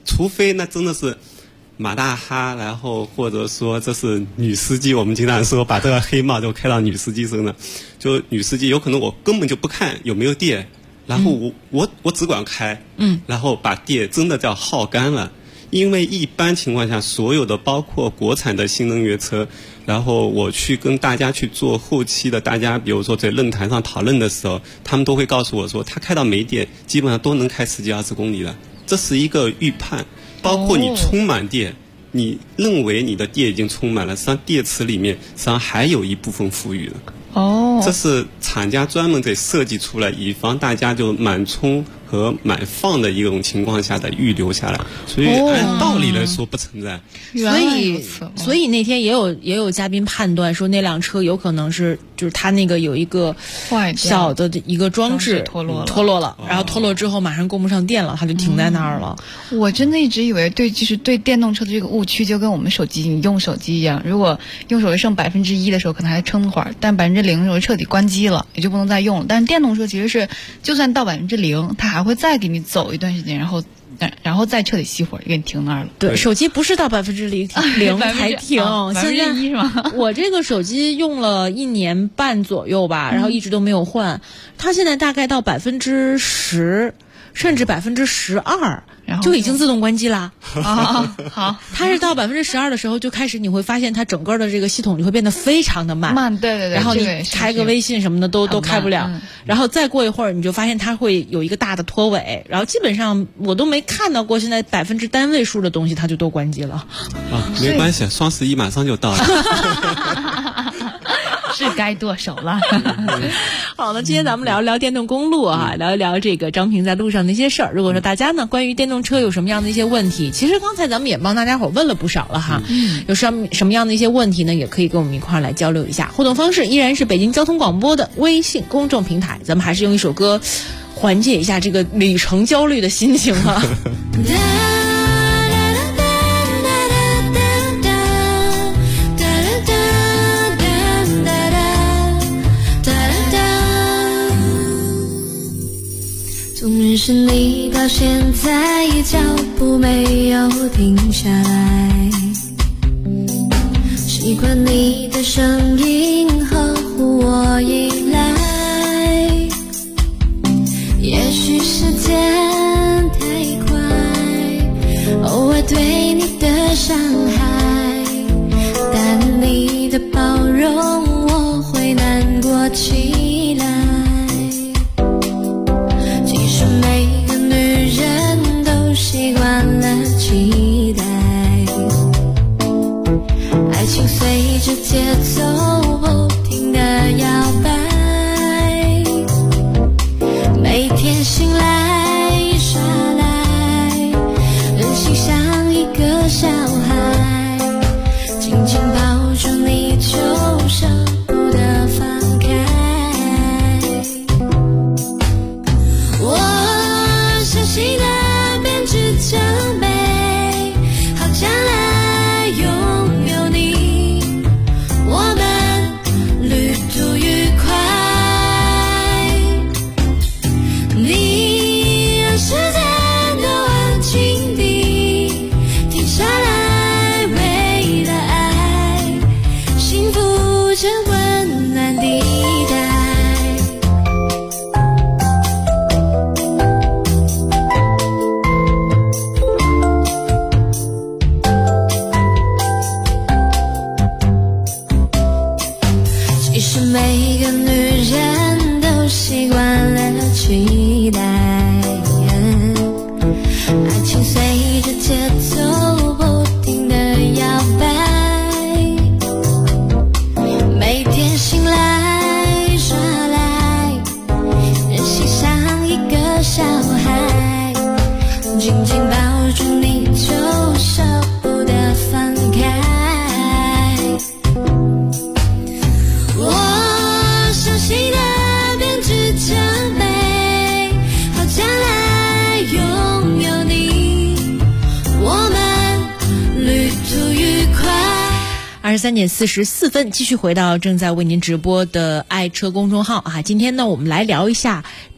除非那真的是马大哈，然后或者说这是女司机，我们经常说把这个黑帽就开到女司机身上，就女司机有可能我根本就不看有没有电，然后我只管开，然后把电真的叫耗干了。因为一般情况下，所有的包括国产的新能源车，然后我去跟大家去做后期的，大家比如说在论坛上讨论的时候，他们都会告诉我说，他开到没电，基本上都能开10几20公里了。这是一个预判，包括你充满电，你认为你的电已经充满了，实际上电池里面实际上还有一部分富裕的。这是厂家专门给设计出来，以防大家就满充和满放的一种情况下的预留下来，所以按道理来说不存在。 所以那天也有嘉宾判断说，那辆车有可能是就是它那个有一个小的一个装置脱落了，然后脱落之后马上供不上电了，它就停在那儿了。 我真的一直以为就是对电动车的这个误区就跟我们手机你用手机一样，如果用手机剩1%的时候可能还撑会儿，但0%的时候彻底关机了，也就不能再用了。但是电动车其实是就算到0%，它还会再给你走一段时间，然后再彻底熄火，给你停那儿了。 对，手机不是到0%才停，现在 1%是吗？ 我这个手机用了1年半左右吧，然后一直都没有换，它现在大概到10%，甚至12%，就已经自动关机啦。 好， 它是到12%的时候就开始，你会发现它整个的这个系统就会变得非常的慢。 对。 然后你开个微信什么的都开不了，然后再过一会儿你就发现它会有一个大的拖尾，然后基本上我都没看到过现在单位数的东西它就都关机了。 没关系，双11马上就到了。 是该剁手了。 好了，今天咱们聊一聊电动公路啊，聊一聊这个张平在路上的一些事儿。如果说大家呢关于电动车有什么样的一些问题，其实刚才咱们也帮大家伙问了不少了哈。有什么样的一些问题呢，也可以跟我们一块儿来交流一下。互动方式依然是北京交通广播的微信公众平台，咱们还是用一首歌缓解一下这个里程焦虑的心情啊。 从认识你到现在，脚步没有停下来，习惯你的声音，呵护我依赖。也许时间太快，偶尔对你的伤害，但你的包容我会难过起来。每个女人都习惯了期待，爱情随着节奏不停地摇摆，每天醒来耍赖，任性像一个小孩，紧紧抱住你就舍不得放开。熟悉的编织奖杯，好将来拥有你，我们旅途愉快。你让时间都安静地停下来，为了爱，幸福真温暖地带。每个女人都习惯了期待，爱情随着节奏不停地摇摆，每天醒来耍赖，任性像一个小孩，紧紧抱住你就舍不得放开。熟悉的编织奖杯，好将来拥有你，我们旅途愉快。 23点44分，继续回到正在为您直播的爱车公众号啊。今天呢，我们来聊一下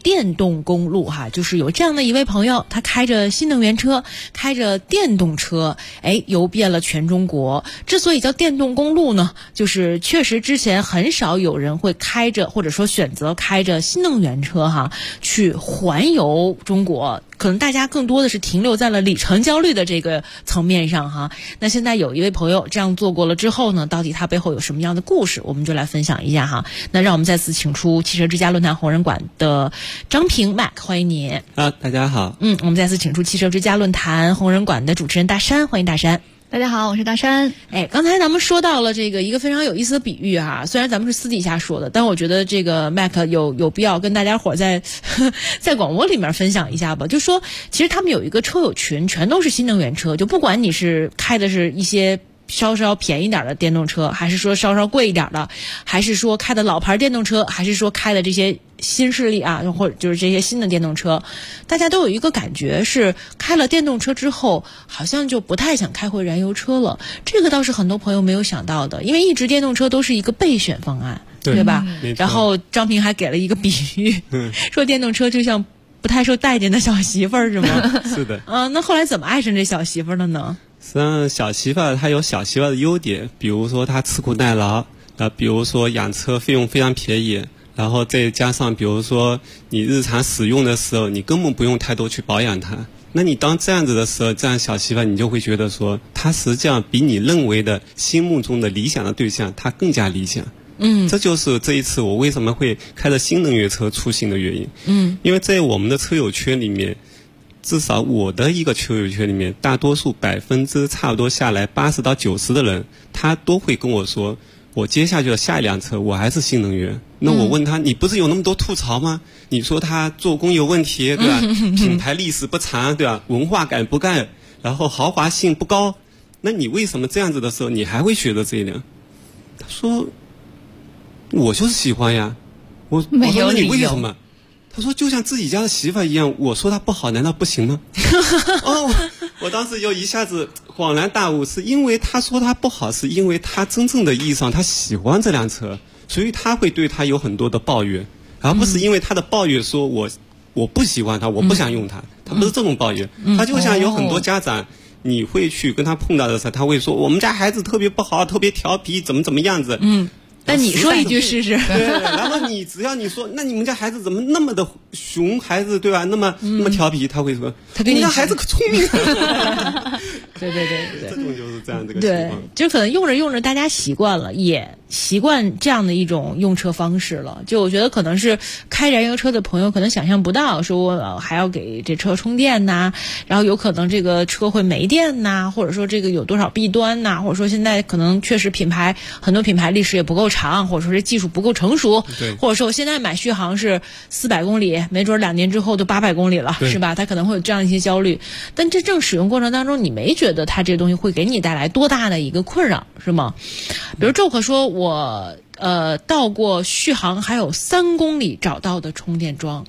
电动公路哈，就是有这样的一位朋友，他开着新能源车，开着电动车，游遍了全中国。之所以叫电动公路呢，就是确实之前很少有人会开着或者说选择开着新能源车哈去环游中国，可能大家更多的是停留在了里程焦虑的这个层面上哈。那现在有一位朋友这样做过了之后呢，到底他背后有什么样的故事，我们就来分享一下哈。那让我们再次请出汽车之家论坛红人馆的张平 Mac， 欢迎你。 大家好。 我们再次请出汽车之家论坛红人馆的主持人大山，欢迎大山。 大家好，我是大山。 刚才咱们说到了这个一个非常有意思的比喻哈，虽然咱们是私底下说的，但我觉得这个 Mac 有必要跟大家伙在广播里面分享一下吧。就说其实他们有一个车友群，全都是新能源车，就不管你是开的是一些稍稍便宜点的电动车，还是说稍稍贵一点的，还是说开的老牌电动车，还是说开的这些新势力啊，或者就是这些新的电动车，大家都有一个感觉是开了电动车之后好像就不太想开回燃油车了。这个倒是很多朋友没有想到的，因为一直电动车都是一个备选方案， 对吧？然后张平还给了一个比喻，说电动车就像不太受待见的小媳妇儿，是吗？ 是的。 那后来怎么爱上这小媳妇儿了呢？ 实际上小媳妇儿她有小媳妇儿的优点，比如说她吃苦耐劳，比如说养车费用非常便宜，然后再加上比如说你日常使用的时候你根本不用太多去保养它，那你当这样子的时候，这样小媳妇儿你就会觉得说她实际上比你认为的心目中的理想的对象她更加理想。这就是这一次我为什么会开着新能源车出行的原因。因为在我们的车友圈里面，至少我的一个车友圈里面，大多数差不多下来80%到90%的人，他都会跟我说，我接下去的下一辆车我还是新能源。那我问他，你不是有那么多吐槽吗？你说他做工有问题，对吧？品牌历史不长，对吧？文化感不盖，然后豪华性不高，那你为什么这样子的时候你还会选择这一辆？他说，我就是喜欢呀。我说那你为什么？他说就像自己家的媳妇儿一样，我说她不好难道不行吗？我当时就一下子恍然大悟，是因为他说他不好，是因为他真正的意义上他喜欢这辆车，所以他会对他有很多的抱怨，而不是因为他的抱怨说我不喜欢它，我不想用它，他不是这种抱怨。他就像有很多家长，你会去跟他碰到的时候，他会说我们家孩子特别不好，特别调皮，怎么样子。 但你说一句试试。 对，然后只要你说，那你们家孩子怎么那么的熊孩子，对吧？那么调皮，他会说，你家孩子可聪明。 对， 这种就是这样这个情况。 对，就可能用着大家习惯了，也习惯这样的一种用车方式了。就我觉得可能是开燃油车的朋友可能想象不到，说还要给这车充电呐，然后有可能这个车会没电呐，或者说这个有多少弊端呐，或者说现在可能确实很多品牌历史也不够长，或者说这技术不够成熟，或者说我现在买续航是400公里，没准2年之后都800公里了，是吧？他可能会有这样一些焦虑，但真正使用过程当中，你没觉得它这东西会给你带来多大的一个困扰，是吗？比如周可说，我到过续航还有3公里找到的充电桩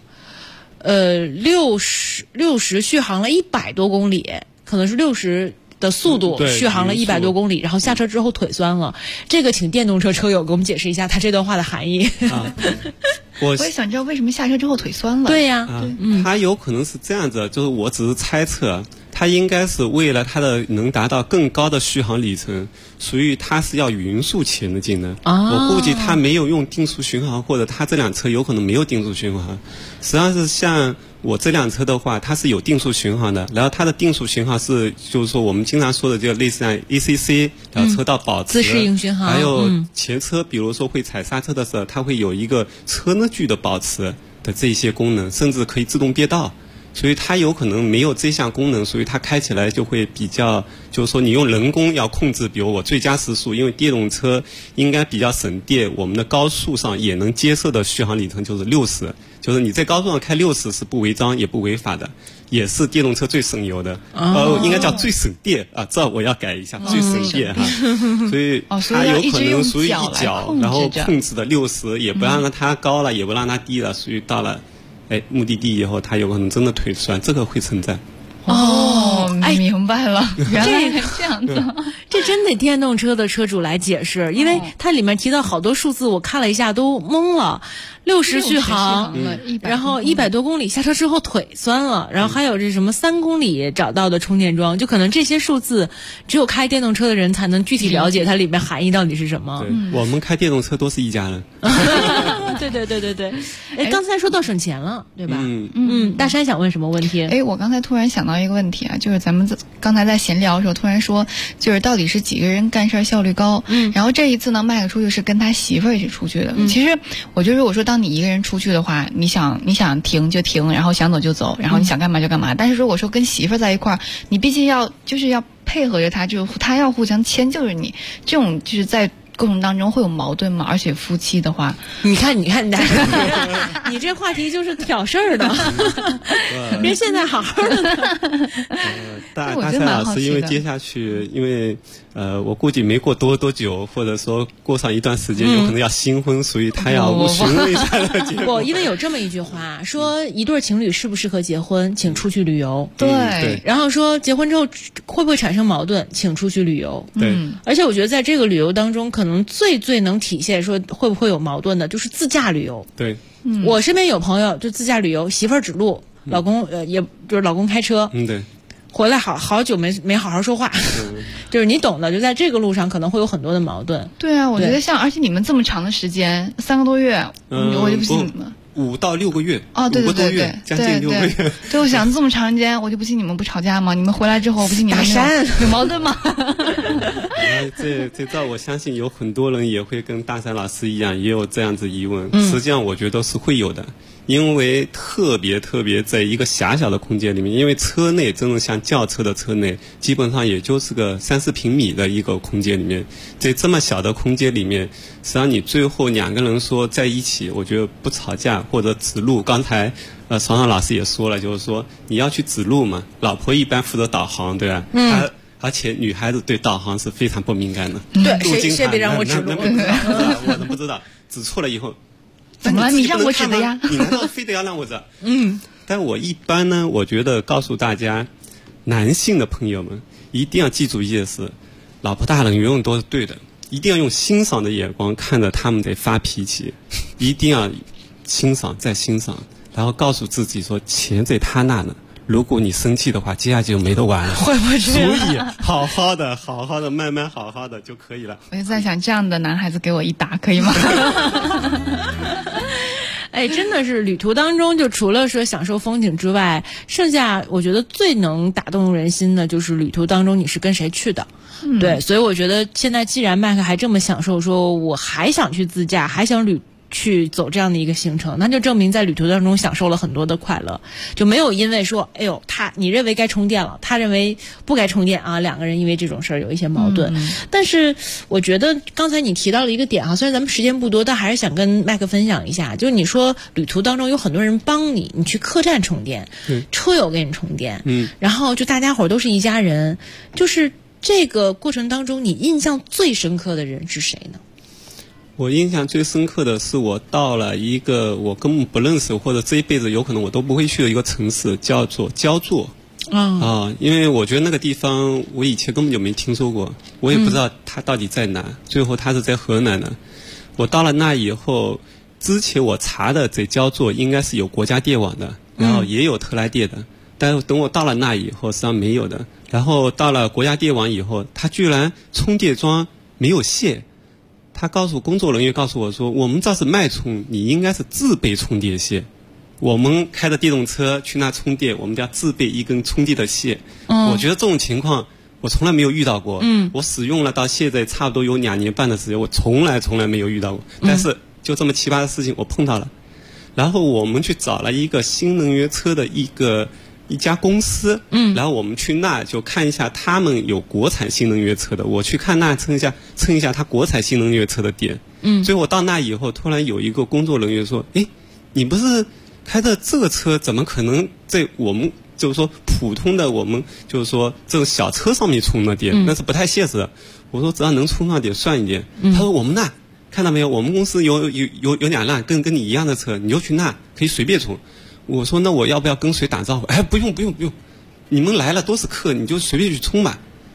，60续航了100多公里，可能是60的速度续航了100多公里，然后下车之后腿酸了。这个请电动车车友给我们解释一下他这段话的含义。 我也想知道为什么下车之后腿酸了。 对呀， 他有可能是这样子，就是我只是猜测，他应该是为了他的能达到更高的续航里程，所以他是要匀速前进的。我估计他没有用定速巡航，或者他这辆车有可能没有定速巡航。实际上是像我这辆车的话，它是有定速巡航的，然后它的定速巡航是就是说我们经常说的就类似像 ACC， 然后车道保持、 自适应巡航， 还有前车比如说会踩刹车的时候，它会有一个车距的保持的这些功能，甚至可以自动变道。所以它有可能没有这项功能，所以它开起来就会比较，就是说你用人工要控制，比如我最佳时速，因为电动车应该比较省电，我们的高速上也能接受的续航里程就是60，就是你在高速上开60是不违章也不违法的，也是电动车最省油的，应该叫最省电啊，这我要改一下，最省电哈。所以它有可能属于一脚，然后控制的60，也不让它高了，也不让它低了，属于到了。目的地以后，他有可能真的腿酸，这个会存在。 明白了，原来是这样子。 这真得电动车的车主来解释，因为它里面提到好多数字，我看了一下都懵了。60续航，然后100多公里下车之后腿酸了，然后还有这什么3公里找到的充电桩，就可能这些数字只有开电动车的人才能具体了解它里面含义到底是什么。 对，我们开电动车都是一家人。 对。哎，刚才说到省钱了，对吧？大山想问什么问题？ 哎，我刚才突然想到一个问题啊，就是咱们刚才在闲聊的时候突然说，就是到底是几个人干事效率高？然后这一次呢，麦克出去是跟他媳妇儿一起出去的。其实我觉得，如果说当你一个人出去的话，你想停就停，然后想走就走，然后你想干嘛就干嘛。但是如果说跟媳妇儿在一块儿，你毕竟要配合着他，就是他要互相迁就着你，这种就是在过程当中会有矛盾吗？而且夫妻的话， 你看，你这话题就是挑事儿的，人现在好好的呢。 大山老师，因为接下去，因为我估计没过多久，或者说过上一段时间，有可能要新婚，所以他要询问一下的结果。 因为有这么一句话说，一对情侣适不适合结婚，请出去旅游。 对。 然后说结婚之后会不会产生矛盾，请出去旅游。 对。 而且我觉得在这个旅游当中，可能最能体现说会不会有矛盾的，就是自驾旅游。 对。 我身边有朋友就自驾旅游，媳妇儿指路，老公也就是老公开车。 对。 回来好久没好好说话，就是你懂的，就在这个路上可能会有很多的矛盾。 对啊，我觉得而且你们这么长的时间，3个多月，我就不信你们。 5到6个月。 哦，对， 将近6个月。 对，我想这么长时间，我就不信你们不吵架吗？你们回来之后，我不信你们有矛盾吗？ 这照我相信有很多人也会跟大山老师一样，也有这样子疑问。实际上我觉得是会有的。因为特别在一个狭小的空间里面，因为车内真正像轿车的车内，基本上也就是个30平米的一个空间里面，在这么小的空间里面，实际上你最后2个人说在一起，我觉得不吵架或者指路。刚才爽爽老师也说了，就是说你要去指路嘛，老婆一般负责导航，对吧？而且女孩子对导航是非常不敏感的。 对，谁别让我指路？ 我都不知道，指错了以后。 怎么了？你让我指的呀？ 你难道非得要让我指？但我一般呢，我觉得告诉大家，男性的朋友们一定要记住一件事：老婆大人永远都是对的，一定要用欣赏的眼光看着他们得发脾气，一定要欣赏再欣赏，然后告诉自己说钱在他那呢。如果你生气的话，接下去就没得玩了。 会不会这样？ 所以好好的，慢慢好好的就可以了。 我就在想，这样的男孩子给我一打可以吗？ 哎，真的是旅途当中，就除了说享受风景之外，剩下我觉得最能打动人心的就是旅途当中你是跟谁去的。对，所以我觉得现在既然麦克还这么享受，说我还想去自驾，还想去走这样的一个行程，那就证明在旅途当中享受了很多的快乐，就没有因为说哎呦你认为该充电了，他认为不该充电啊，2个人因为这种事儿有一些矛盾。但是我觉得刚才你提到了一个点啊，虽然咱们时间不多，但还是想跟麦克分享一下，就是你说旅途当中有很多人帮你去客栈充电，车友给你充电，然后就大家伙都是一家人，就是这个过程当中你印象最深刻的人是谁呢？ 我印象最深刻的是，我到了一个我根本不认识或者这一辈子有可能我都不会去的一个城市，叫做焦作。因为我觉得那个地方我以前根本就没听说过，我也不知道它到底在哪。最后它是在河南的。我到了那以后，之前我查的这焦作应该是有国家电网的，然后也有特来电的，但是等我到了那以后，实际上没有的。然后到了国家电网以后，它居然充电桩没有线。他工作人员告诉我说，我们这是脉充，你应该是自备充电线。我们开着电动车去那充电，我们要自备一根充电的线。我觉得这种情况我从来没有遇到过。我使用了到现在差不多有2年半的时间，我从来没有遇到过。但是就这么奇葩的事情我碰到了。然后我们去找了一个新能源车的一家公司，然后我们去那就看一下他们有国产新能源车的，我去看那蹭一下他国产新能源车的店。最后我到那以后，突然有一个工作人员说，你不是开的这个车，怎么可能在我们就是说普通的我们就是说这种小车上面充的电，那是不太现实的。我说只要能充上点算一点。他说我们那看到没有，我们公司有2辆跟你一样的车，你就去那可以随便充。我说那我要不要跟谁打招呼？不用，你们来了都是客，你就随便去充吧。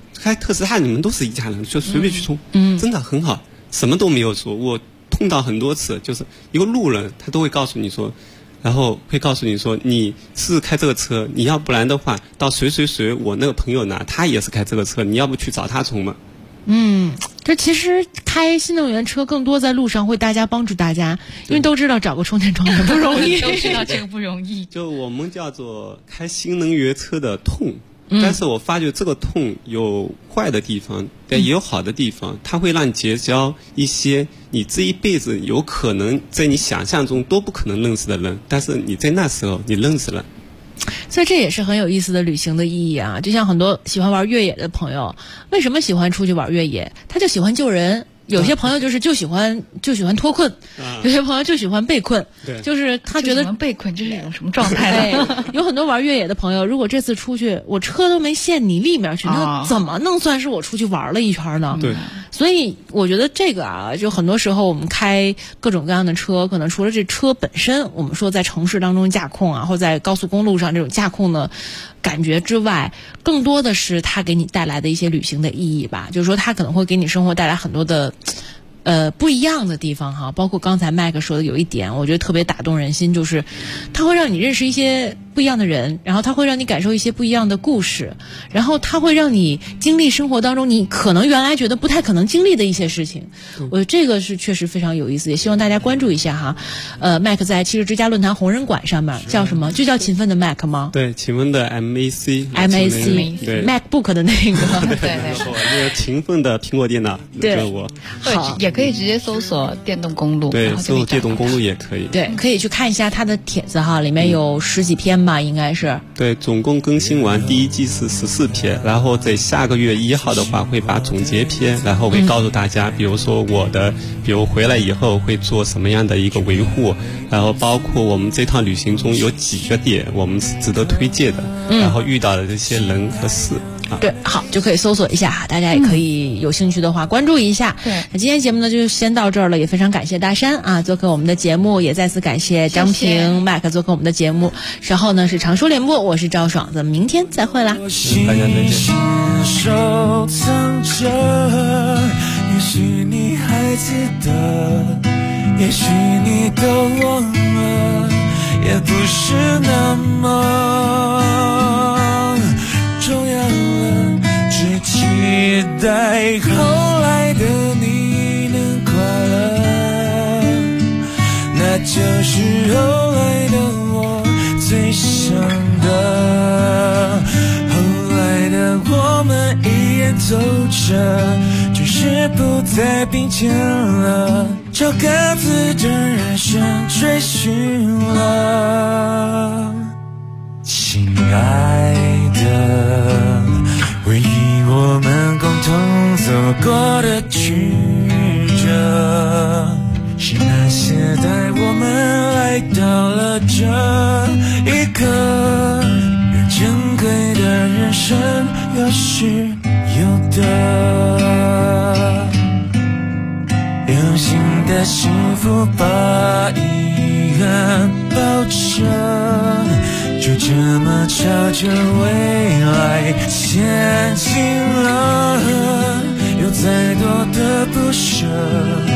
开特斯拉你们都是一家人，就随便去冲，真的很好，什么都没有说。我碰到很多次，就是一个路人，他都会告诉你说，然后会告诉你说，你是开这个车，你要不然的话到谁我那个朋友那，他也是开这个车，你要不去找他充嘛。 这其实开新能源车更多在路上会大家帮助大家，因为都知道找个充电桩也不容易， 都知道这个不容易。 就我们叫做开新能源车的痛。但是我发觉这个痛有坏的地方，但也有好的地方，它会让你结交一些你这一辈子有可能在你想象中都不可能认识的人，但是你在那时候你认识了。 所以这也是很有意思的旅行的意义啊！就像很多喜欢玩越野的朋友，为什么喜欢出去玩越野？他就喜欢救人。有些朋友就喜欢脱困，有些朋友就喜欢被困，就是他觉得被困这是一种什么状态呢？有很多玩越野的朋友，如果这次出去我车都没陷泥里面去，那怎么能算是我出去玩了一圈呢？ 对， 所以我觉得这个啊，就很多时候我们开各种各样的车，可能除了这车本身，我们说在城市当中驾控啊，或在高速公路上这种驾控的感觉之外，更多的是它给你带来的一些旅行的意义吧。就是说，它可能会给你生活带来很多的不一样的地方哈。包括刚才麦克说的有一点，我觉得特别打动人心，就是它会让你认识一些不一样的人，然后它会让你感受一些不一样的故事，然后它会让你经历生活当中你可能原来觉得不太可能经历的一些事情。我觉得这个是确实非常有意思，也希望大家关注一下哈。麦克在汽车之家论坛红人馆上面叫什么？就叫勤奋的 Mac 吗？ 对，勤奋的 MAC， 对 MacBook 的那个， 对，那个勤奋的苹果电脑， 对， 我好也可以直接搜索电动公路， 对，搜索电动公路也可以， 对，可以去看一下他的帖子哈，里面有10几篇吧，应该是。 对，总共更新完第一季是14篇，然后在下个月1号的话会把总结篇，然后会告诉大家，比如说比如回来以后会做什么样的一个维护，然后包括我们这趟旅行中有几个点我们是值得推荐的，然后遇到的这些人和事。 对，好，就可以搜索一下哈，大家也可以有兴趣的话关注一下。 对， 那今天节目呢就先到这儿了，也非常感谢大山啊做客我们的节目，也再次感谢张平、麦克做客我们的节目。稍后呢是常说联播，我是赵爽，咱们明天再会啦。 大家再见。 收藏着，也许你还记得，也许你都忘了，也不是那么重要了，只期待后来的你能快乐，那就是后来的我最想的。后来的我们依然走着，只是不再并肩了，朝各自的人生追寻了。亲爱的，回忆我们共同走过的曲折，是那些带我们来到了这一刻，让珍贵的人生有时有的，有新的幸福把遗憾抱着，就这么朝着未来前进了，有再多的不舍